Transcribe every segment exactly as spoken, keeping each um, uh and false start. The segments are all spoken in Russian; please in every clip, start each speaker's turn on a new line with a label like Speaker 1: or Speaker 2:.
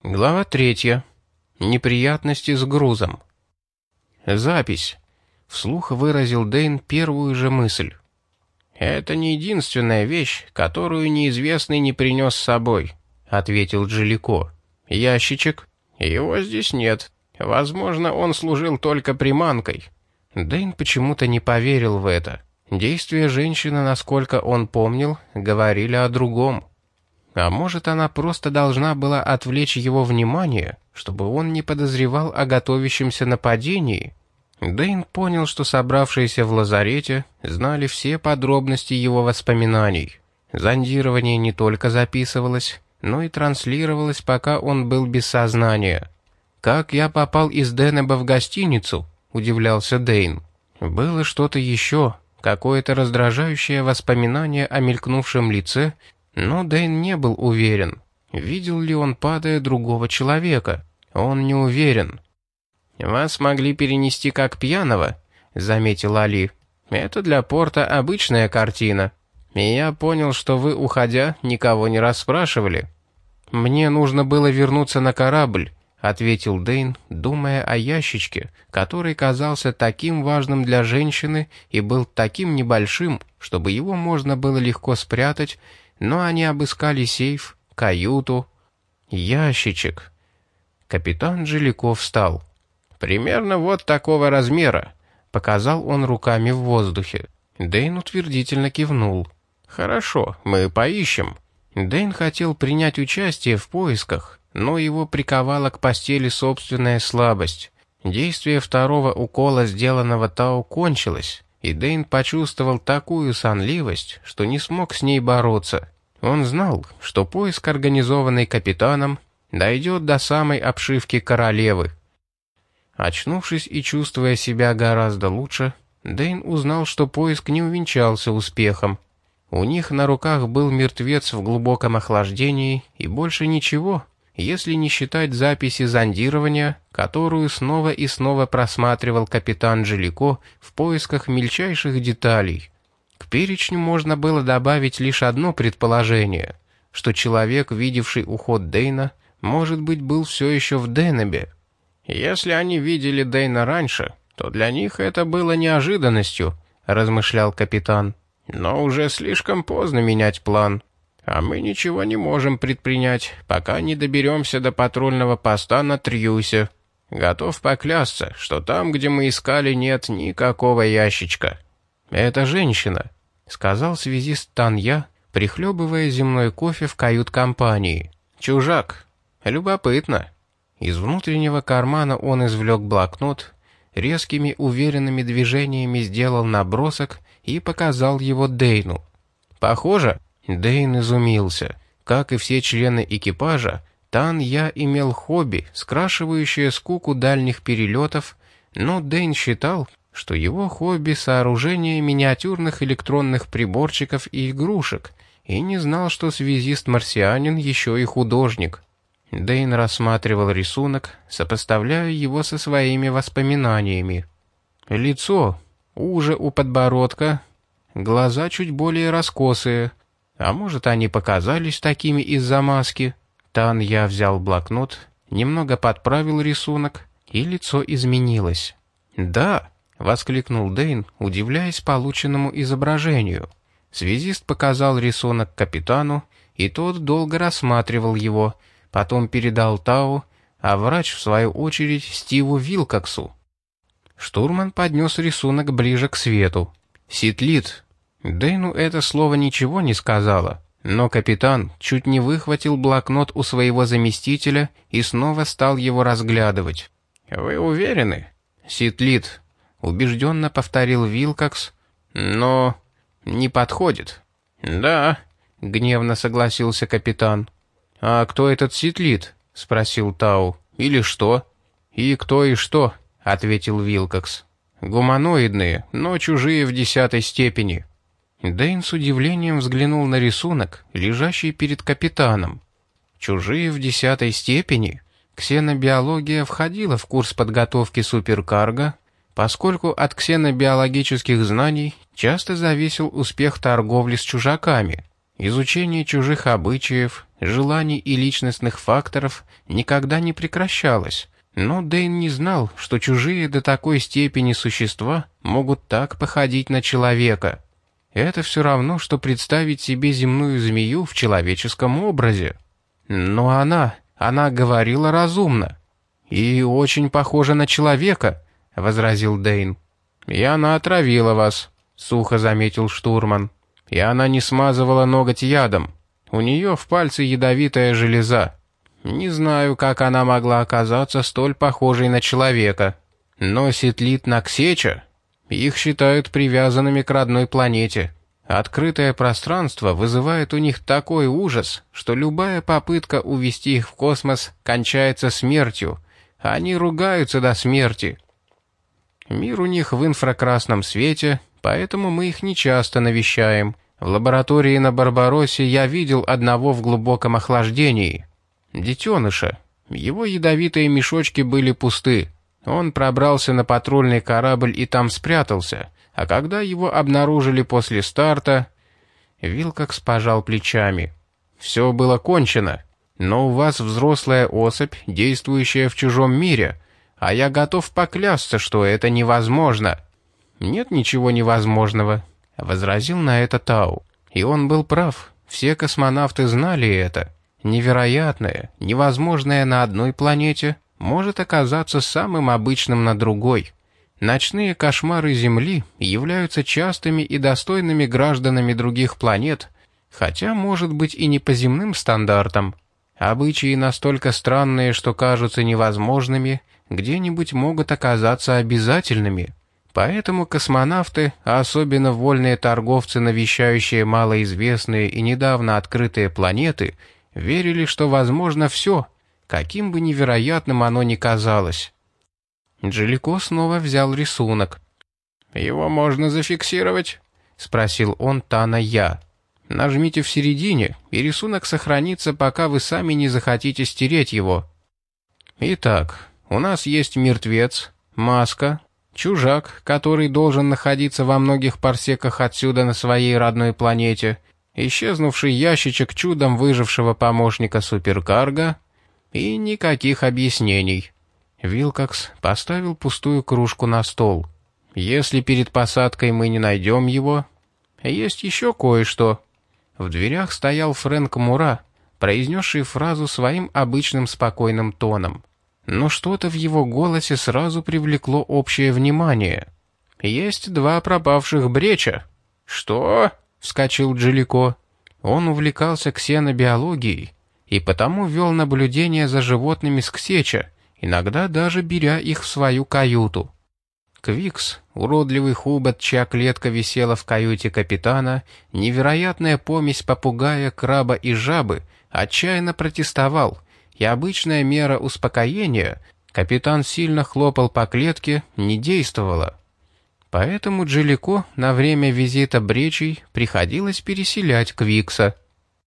Speaker 1: Глава третья. Неприятности с грузом. Запись. Вслух выразил Дэйн первую же мысль. «Это не единственная вещь, которую неизвестный не принес с собой», — ответил Джалико. «Ящичек? Его здесь нет. Возможно, он служил только приманкой». Дэйн почему-то не поверил в это. Действия женщины, насколько он помнил, говорили о другом. А может, она просто должна была отвлечь его внимание, чтобы он не подозревал о готовящемся нападении? Дэйн понял, что собравшиеся в лазарете знали все подробности его воспоминаний. Зондирование не только записывалось, но и транслировалось, пока он был без сознания. «Как я попал из Денеба в гостиницу?» – удивлялся Дэйн. Было что-то еще, какое-то раздражающее воспоминание о мелькнувшем лице, но Дэйн не был уверен, видел ли он, падая, другого человека. Он не уверен. «Вас могли перенести как пьяного», — заметил Али. «Это для порта обычная картина. И я понял, что вы, уходя, никого не расспрашивали». «Мне нужно было вернуться на корабль», — ответил Дэйн, думая о ящичке, который казался таким важным для женщины и был таким небольшим, чтобы его можно было легко спрятать, но они обыскали сейф, каюту. Ящичек. Капитан Джалико встал. «Примерно вот такого размера», — показал он руками в воздухе. Дэйн утвердительно кивнул. «Хорошо, мы поищем». Дэйн хотел принять участие в поисках, но его приковала к постели собственная слабость. Действие второго укола, сделанного Тау, кончилось, и Дэйн почувствовал такую сонливость, что не смог с ней бороться. Он знал, что поиск, организованный капитаном, дойдет до самой обшивки королевы. Очнувшись и чувствуя себя гораздо лучше, Дэйн узнал, что поиск не увенчался успехом. У них на руках был мертвец в глубоком охлаждении и больше ничего, если не считать записи зондирования, которую снова и снова просматривал капитан Джалико в поисках мельчайших деталей. К перечню можно было добавить лишь одно предположение, что человек, видевший уход Дэйна, может быть, был все еще в Денебе. «Если они видели Дэйна раньше, то для них это было неожиданностью», — размышлял капитан. «Но уже слишком поздно менять план. А мы ничего не можем предпринять, пока не доберемся до патрульного поста на Трьюсе. Готов поклясться, что там, где мы искали, нет никакого ящичка». «Это женщина», — сказал связист Танья, прихлебывая земной кофе в кают-компании. «Чужак. Любопытно». Из внутреннего кармана он извлек блокнот, резкими уверенными движениями сделал набросок и показал его Дэйну. «Похоже?» Дэйн изумился. Как и все члены экипажа, Танья имел хобби, скрашивающее скуку дальних перелетов, но Дэйн считал, что его хобби — сооружение миниатюрных электронных приборчиков и игрушек, и не знал, что связист-марсианин еще и художник. Дэйн рассматривал рисунок, сопоставляя его со своими воспоминаниями. Лицо уже у подбородка, глаза чуть более раскосые, а может, они показались такими из-за маски. Танья взял блокнот, немного подправил рисунок, и лицо изменилось. «Да!» — воскликнул Дэйн, удивляясь полученному изображению. Связист показал рисунок капитану, и тот долго рассматривал его, потом передал Тау, а врач, в свою очередь, Стиву Вилкоксу. Штурман поднес рисунок ближе к свету. «Ситлит». Дэйну это слово ничего не сказала, но капитан чуть не выхватил блокнот у своего заместителя и снова стал его разглядывать. «Вы уверены?» «Ситлит», — убежденно повторил Вилкокс, — «но не подходит». «Да», — гневно согласился капитан. «А кто этот Ситлит?» — спросил Тау. «Или что?» «И кто, и что?» — ответил Вилкокс. «Гуманоидные, но чужие в десятой степени». Дэйн с удивлением взглянул на рисунок, лежащий перед капитаном. «Чужие в десятой степени?» Ксенобиология входила в курс подготовки суперкарго, поскольку от ксенобиологических знаний часто зависел успех торговли с чужаками. Изучение чужих обычаев, желаний и личностных факторов никогда не прекращалось, но Дэйн не знал, что чужие до такой степени существа могут так походить на человека. Это все равно, что представить себе земную змею в человеческом образе. Но она, она говорила разумно. «И очень похожа на человека», — возразил Дэйн. «И она отравила вас», — сухо заметил штурман. «И она не смазывала ноготь ядом. У нее в пальце ядовитая железа. Не знаю, как она могла оказаться столь похожей на человека. Но Ситлит Наксеча, их считают привязанными к родной планете. Открытое пространство вызывает у них такой ужас, что любая попытка увести их в космос кончается смертью. Они ругаются до смерти. Мир у них в инфракрасном свете, поэтому мы их нечасто навещаем. В лаборатории на Барбароссе я видел одного в глубоком охлаждении. Детеныша. Его ядовитые мешочки были пусты. Он пробрался на патрульный корабль и там спрятался, а когда его обнаружили после старта... Вилкокс пожал плечами. «Все было кончено, но у вас взрослая особь, действующая в чужом мире, а я готов поклясться, что это невозможно». «Нет ничего невозможного», — возразил на это Тау. И он был прав, все космонавты знали это. Невероятное, невозможное на одной планете может оказаться самым обычным на другой. Ночные кошмары Земли являются частыми и достойными гражданами других планет, хотя, может быть, и не по земным стандартам. Обычаи настолько странные, что кажутся невозможными, где-нибудь могут оказаться обязательными. Поэтому космонавты, а особенно вольные торговцы, навещающие малоизвестные и недавно открытые планеты, верили, что возможно все, каким бы невероятным оно ни казалось. Джелико снова взял рисунок. «Его можно зафиксировать?» — спросил он Тана Я. «Нажмите в середине, и рисунок сохранится, пока вы сами не захотите стереть его. Итак, у нас есть мертвец, маска, чужак, который должен находиться во многих парсеках отсюда на своей родной планете, исчезнувший ящичек чудом выжившего помощника суперкарго и никаких объяснений». Вилкокс поставил пустую кружку на стол. «Если перед посадкой мы не найдем его, есть еще кое-что». В дверях стоял Фрэнк Мура, произнесший фразу своим обычным спокойным тоном. Но что-то в его голосе сразу привлекло общее внимание. «Есть два пропавших бреча». «Что?» — вскочил Джелико. Он увлекался ксенобиологией и потому вел наблюдение за животными с Ксеча, иногда даже беря их в свою каюту. Квикс, уродливый хобот, чья клетка висела в каюте капитана, невероятная помесь попугая, краба и жабы, отчаянно протестовал, и обычная мера успокоения, капитан сильно хлопал по клетке, не действовала. Поэтому Джелико на время визита бречей приходилось переселять Квикса.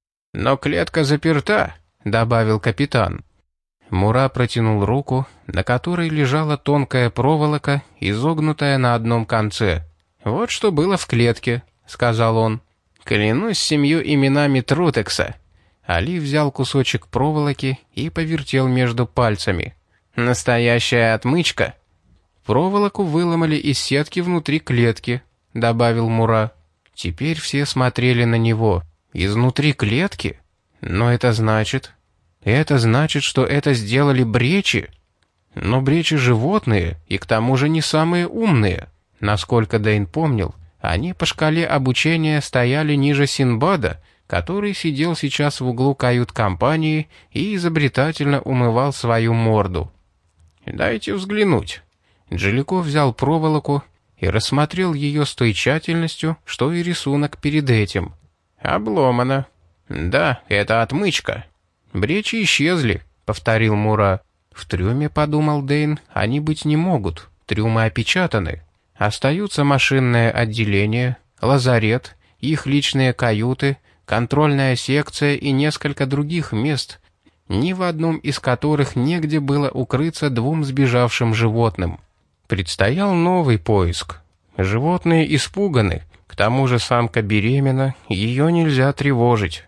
Speaker 1: «Но клетка заперта», — добавил капитан. Мура протянул руку, на которой лежала тонкая проволока, изогнутая на одном конце. «Вот что было в клетке», — сказал он. «Клянусь семью именами Трутекса». Али взял кусочек проволоки и повертел между пальцами. «Настоящая отмычка». «Проволоку выломали из сетки внутри клетки», — добавил Мура. Теперь все смотрели на него. «Изнутри клетки? Но это значит...» Это значит, что это сделали бречи? Но бречи животные, и к тому же не самые умные. Насколько Дэйн помнил, они по шкале обучения стояли ниже Синбада, который сидел сейчас в углу кают-компании и изобретательно умывал свою морду. «Дайте взглянуть». Джелико взял проволоку и рассмотрел ее с той тщательностью, что и рисунок перед этим. «Обломано. Да, это отмычка». «Бречи исчезли», — повторил Мура. «В трюме, — подумал Дэйн, — они быть не могут. Трюмы опечатаны. Остаются машинное отделение, лазарет, их личные каюты, контрольная секция и несколько других мест, ни в одном из которых негде было укрыться двум сбежавшим животным. Предстоял новый поиск. Животные испуганы, к тому же самка беременна, ее нельзя тревожить.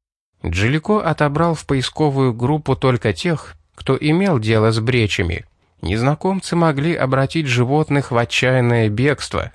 Speaker 1: Джилико отобрал в поисковую группу только тех, кто имел дело с бречами. Незнакомцы могли обратить животных в отчаянное бегство.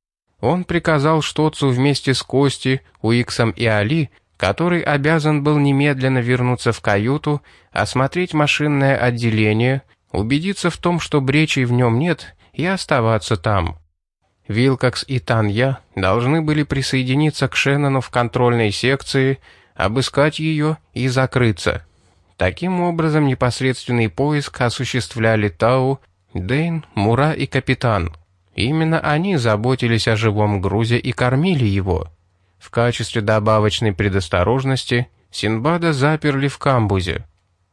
Speaker 1: Он приказал Штоцу вместе с Кости, Уиксом и Али, который обязан был немедленно вернуться в каюту, осмотреть машинное отделение, убедиться в том, что бречей в нем нет, и оставаться там. Вилкокс и Танья должны были присоединиться к Шеннону в контрольной секции, обыскать ее и закрыться. Таким образом, непосредственный поиск осуществляли Тау, Дэйн, Мура и капитан. Именно они заботились о живом грузе и кормили его. В качестве добавочной предосторожности Синдбада заперли в камбузе.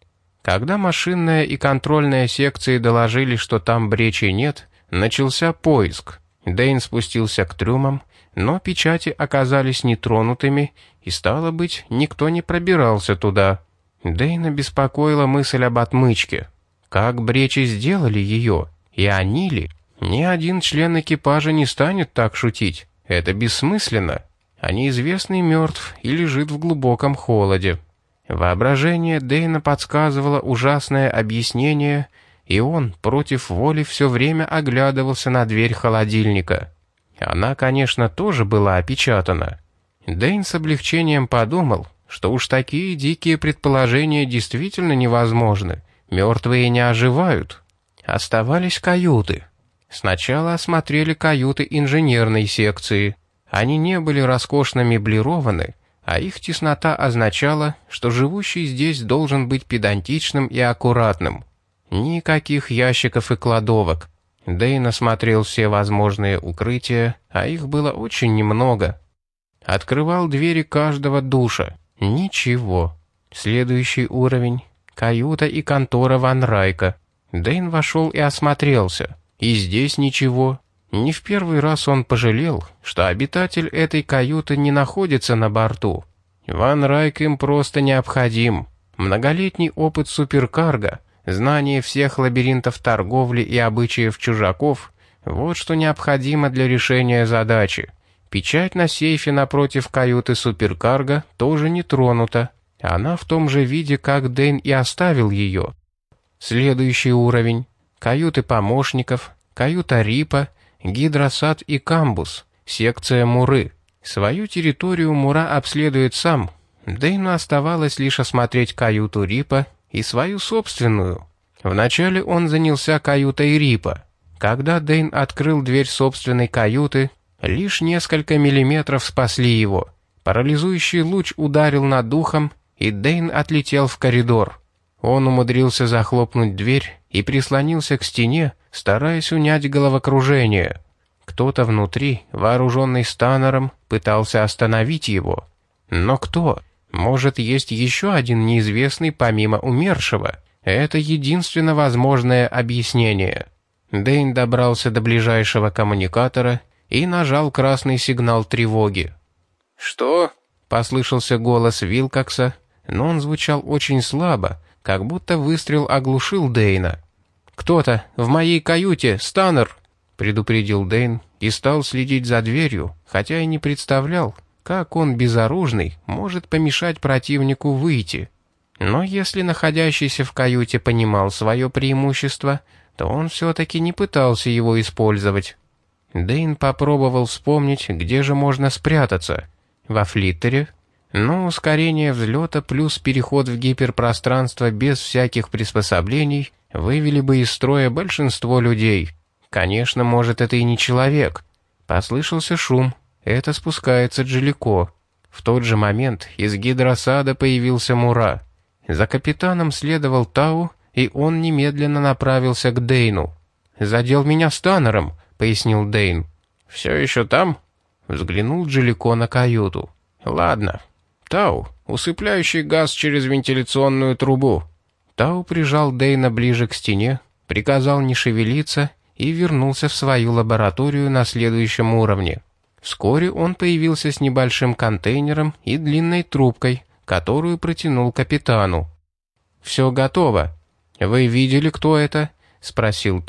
Speaker 1: Когда машинная и контрольная секции доложили, что там бречей нет, начался поиск. Дэйн спустился к трюмам, но печати оказались нетронутыми, и, стало быть, никто не пробирался туда. Дэйна беспокоила мысль об отмычке. Как бречи сделали ее? И они ли? Ни один член экипажа не станет так шутить. Это бессмысленно. А неизвестный мертв и лежит в глубоком холоде. Воображение Дэйна подсказывало ужасное объяснение, и он против воли все время оглядывался на дверь холодильника. Она, конечно, тоже была опечатана. Дэйн с облегчением подумал, что уж такие дикие предположения действительно невозможны. Мертвые не оживают. Оставались каюты. Сначала осмотрели каюты инженерной секции. Они не были роскошно меблированы, а их теснота означала, что живущий здесь должен быть педантичным и аккуратным. Никаких ящиков и кладовок. Дэйн осмотрел все возможные укрытия, а их было очень немного. Открывал двери каждого душа. Ничего. Следующий уровень — каюта и контора Ван Райка. Дэйн вошел и осмотрелся. И здесь ничего. Не в первый раз он пожалел, что обитатель этой каюты не находится на борту. Ван Райк им просто необходим. Многолетний опыт суперкарго, знание всех лабиринтов торговли и обычаев чужаков — вот что необходимо для решения задачи. Печать на сейфе напротив каюты суперкарго тоже не тронута. Она в том же виде, как Дэйн и оставил ее. Следующий уровень — каюты помощников, каюта Рипа, Гидросат и Камбус, секция Муры. Свою территорию Мура обследует сам. Дэйну оставалось лишь осмотреть каюту Рипа и свою собственную. Вначале он занялся каютой Рипа. Когда Дэйн открыл дверь собственной каюты, лишь несколько миллиметров спасли его. Парализующий луч ударил над духом, и Дэйн отлетел в коридор. Он умудрился захлопнуть дверь и прислонился к стене, стараясь унять головокружение. Кто-то внутри, вооруженный станером, пытался остановить его. Но кто? Может, есть еще один неизвестный помимо умершего? Это единственно возможное объяснение. Дэйн добрался до ближайшего коммуникатора и нажал красный сигнал тревоги. «Что?» — послышался голос Вилкокса, но он звучал очень слабо, как будто выстрел оглушил Дэйна. «Кто-то в моей каюте, Станнер!» — предупредил Дэйн и стал следить за дверью, хотя и не представлял, как он безоружный может помешать противнику выйти. Но если находящийся в каюте понимал свое преимущество, то он все-таки не пытался его использовать. Дэйн попробовал вспомнить, где же можно спрятаться. Во флиттере? Но ускорение взлета плюс переход в гиперпространство без всяких приспособлений вывели бы из строя большинство людей. Конечно, может, это и не человек. Послышался шум. Это спускается Джилико. В тот же момент из гидросада появился Мура. За капитаном следовал Тау, и он немедленно направился к Дэйну. «Задел меня станнером», — пояснил Дэйн. «Все еще там?» — взглянул Джилико на каюту. «Ладно. Тау, усыпляющий газ через вентиляционную трубу». Тау прижал Дэйна ближе к стене, приказал не шевелиться и вернулся в свою лабораторию на следующем уровне. Вскоре он появился с небольшим контейнером и длинной трубкой, которую протянул капитану. «Все готово. Вы видели, кто это?» — спросил Тау,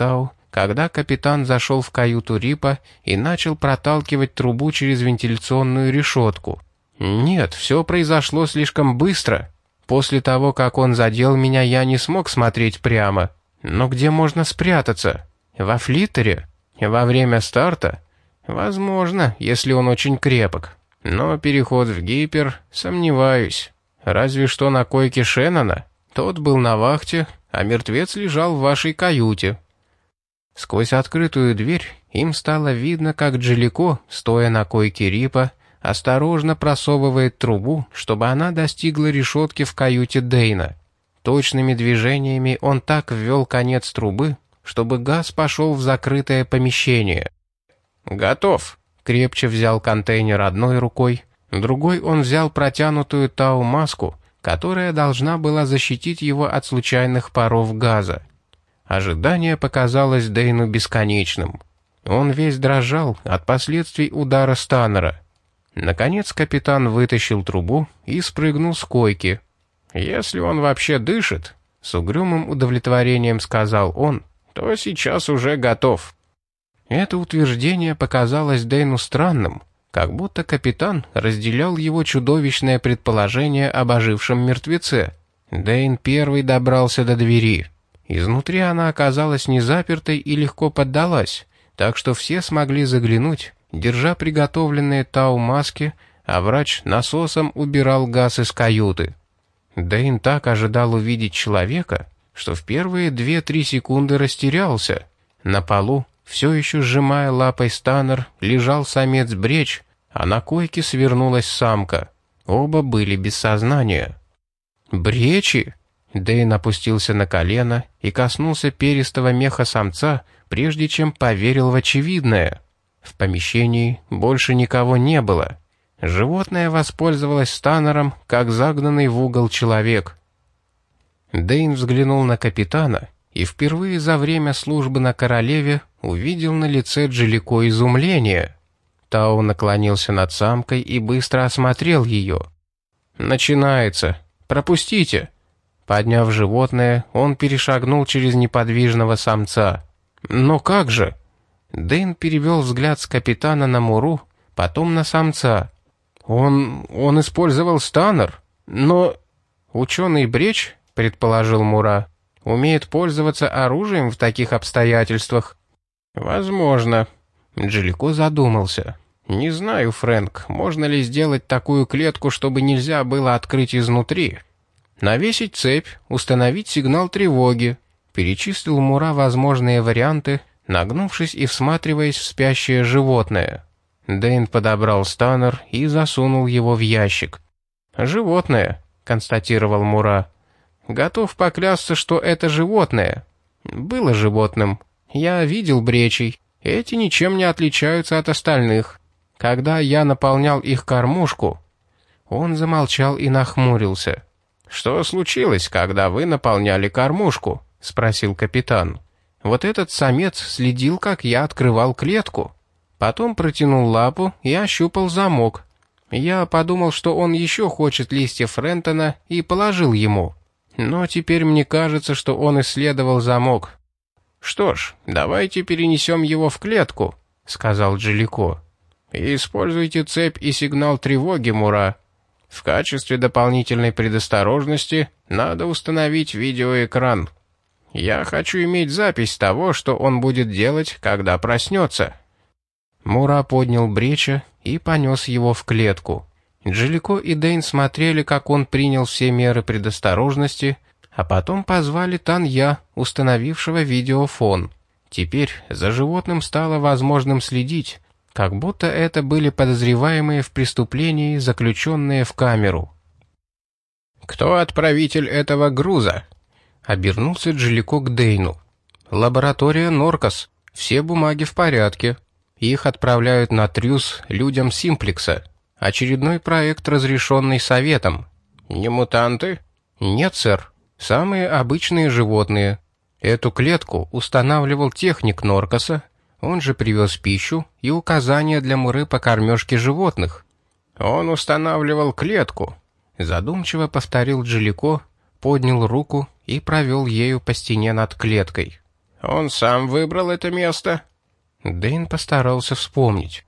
Speaker 1: когда капитан зашел в каюту Рипа и начал проталкивать трубу через вентиляционную решетку. Нет, все произошло слишком быстро. После того, как он задел меня, я не смог смотреть прямо. Но где можно спрятаться? Во флиттере? Во время старта? Возможно, если он очень крепок. Но переход в гипер — сомневаюсь. Разве что на койке Шеннона. Тот был на вахте, а мертвец лежал в вашей каюте. Сквозь открытую дверь им стало видно, как Джелико, стоя на койке Рипа, осторожно просовывает трубу, чтобы она достигла решетки в каюте Дэйна. Точными движениями он так ввел конец трубы, чтобы газ пошел в закрытое помещение. «Готов!» — крепче взял контейнер одной рукой, другой он взял протянутую тау-маску, которая должна была защитить его от случайных паров газа. Ожидание показалось Дэйну бесконечным. Он весь дрожал от последствий удара Станнера. Наконец капитан вытащил трубу и спрыгнул с койки. «Если он вообще дышит», — с угрюмым удовлетворением сказал он, — «то сейчас уже готов». Это утверждение показалось Дэйну странным, как будто капитан разделял его чудовищное предположение об ожившем мертвеце. Дэйн первый добрался до двери. Изнутри она оказалась не запертой и легко поддалась, так что все смогли заглянуть, держа приготовленные тау-маски, а врач насосом убирал газ из каюты. Дэйн так ожидал увидеть человека, что в первые две-три секунды растерялся. На полу, все еще сжимая лапой Станнер, лежал самец Бреч, а на койке свернулась самка. Оба были без сознания. «Бречи!» Дэйн опустился на колено и коснулся перистого меха самца, прежде чем поверил в очевидное. В помещении больше никого не было. Животное воспользовалось Станнером, как загнанный в угол человек. Дэйн взглянул на капитана и впервые за время службы на Королеве увидел на лице Джелико изумление. Тау наклонился над самкой и быстро осмотрел ее. «Начинается. Пропустите!» Подняв животное, он перешагнул через неподвижного самца. «Но как же?» Дэйн перевел взгляд с капитана на Муру, потом на самца. «Он... он использовал Станнер, но...» «Ученый Бреч, — предположил Мура, — умеет пользоваться оружием в таких обстоятельствах». «Возможно». Джелико задумался. «Не знаю, Фрэнк, можно ли сделать такую клетку, чтобы нельзя было открыть изнутри?» «Навесить цепь, установить сигнал тревоги», — перечислил Мура возможные варианты, нагнувшись и всматриваясь в спящее животное. Дэйн подобрал Станнер и засунул его в ящик. «Животное», — констатировал Мура. «Готов поклясться, что это животное. Было животным. Я видел бречей. Эти ничем не отличаются от остальных. Когда я наполнял их кормушку...» Он замолчал и нахмурился. «Что случилось, когда вы наполняли кормушку?» — спросил капитан. «Вот этот самец следил, как я открывал клетку. Потом протянул лапу и ощупал замок. Я подумал, что он еще хочет листьев Рентона, и положил ему. Но теперь мне кажется, что он исследовал замок». «Что ж, давайте перенесем его в клетку», — сказал Джелико. «Используйте цепь и сигнал тревоги, Мура. В качестве дополнительной предосторожности надо установить видеоэкран. Я хочу иметь запись того, что он будет делать, когда проснется». Мура поднял Бреча и понес его в клетку. Джелико и Дэйн смотрели, как он принял все меры предосторожности, а потом позвали Танья, установившего видеофон. Теперь за животным стало возможным следить, как будто это были подозреваемые в преступлении, заключенные в камеру. «Кто отправитель этого груза?» — обернулся Джелико к Дэйну. «Лаборатория Норкос. Все бумаги в порядке. Их отправляют на Трюс людям Симплекса. Очередной проект, разрешенный Советом». «Не мутанты?» «Нет, сэр. Самые обычные животные. Эту клетку устанавливал техник Норкоса. Он же привез пищу и указания для Муры по кормежке животных». «Он устанавливал клетку», — задумчиво повторил Джелико, поднял руку и провел ею по стене над клеткой. Он сам выбрал это место?» Дэйн постарался вспомнить.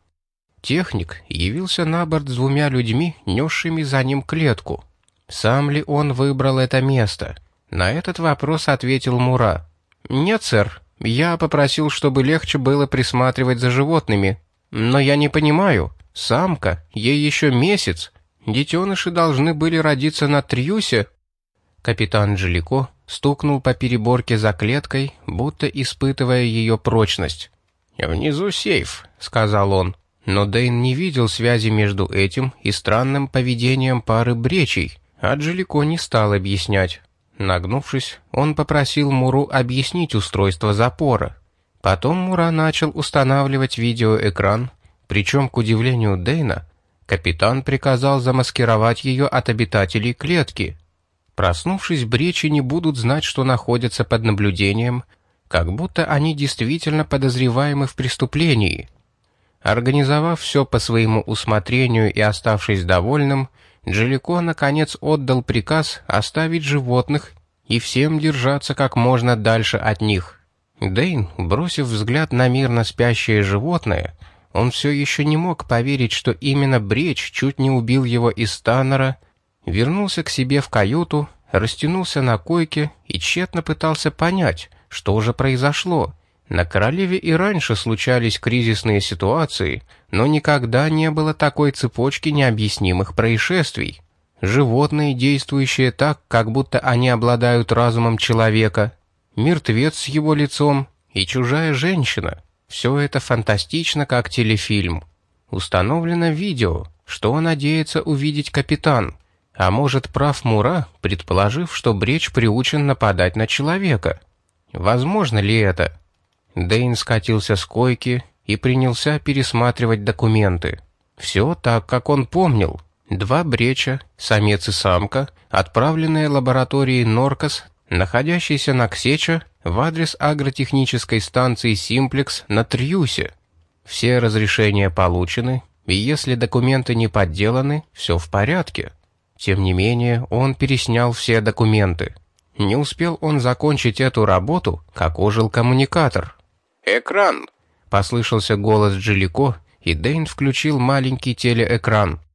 Speaker 1: Техник явился на борт с двумя людьми, несшими за ним клетку. Сам ли он выбрал это место? На этот вопрос ответил Мура. «Нет, сэр. Я попросил, чтобы легче было присматривать за животными. Но я не понимаю. Самка, ей еще месяц. Детеныши должны были родиться на Трьюсе». Капитан Джалико стукнул по переборке за клеткой, будто испытывая ее прочность. «Внизу сейф», — сказал он. Но Дэйн не видел связи между этим и странным поведением пары бречей, а Джалико не стал объяснять. Нагнувшись, он попросил Муру объяснить устройство запора. Потом Мура начал устанавливать видеоэкран, причем, к удивлению Дэйна, капитан приказал замаскировать ее от обитателей клетки. Проснувшись, бречи не будут знать, что находятся под наблюдением, как будто они действительно подозреваемы в преступлении. Организовав все по своему усмотрению и оставшись довольным, Джалико наконец отдал приказ оставить животных и всем держаться как можно дальше от них. Дэйн, бросив взгляд на мирно спящее животное, он все еще не мог поверить, что именно Бреч чуть не убил его из Таннера, вернулся к себе в каюту, растянулся на койке и тщетно пытался понять, что же произошло. На Королеве и раньше случались кризисные ситуации, но никогда не было такой цепочки необъяснимых происшествий. Животные, действующие так, как будто они обладают разумом человека, мертвец с его лицом и чужая женщина. Все это фантастично, как телефильм. Установлено видео, что надеется увидеть капитан. А может, прав Мура, предположив, что Бреч приучен нападать на человека? Возможно ли это? Дэйн скатился с койки и принялся пересматривать документы. Все так, как он помнил. Два бреча, самец и самка, отправленные лабораторией Норкос, находящейся на Ксеча, в адрес агротехнической станции «Симплекс» на Трьюсе. Все разрешения получены, и если документы не подделаны, все в порядке. Тем не менее, он переснял все документы. Не успел он закончить эту работу, как ожил коммуникатор. «Экран!» — послышался голос Джалико, и Дэйн включил маленький телеэкран.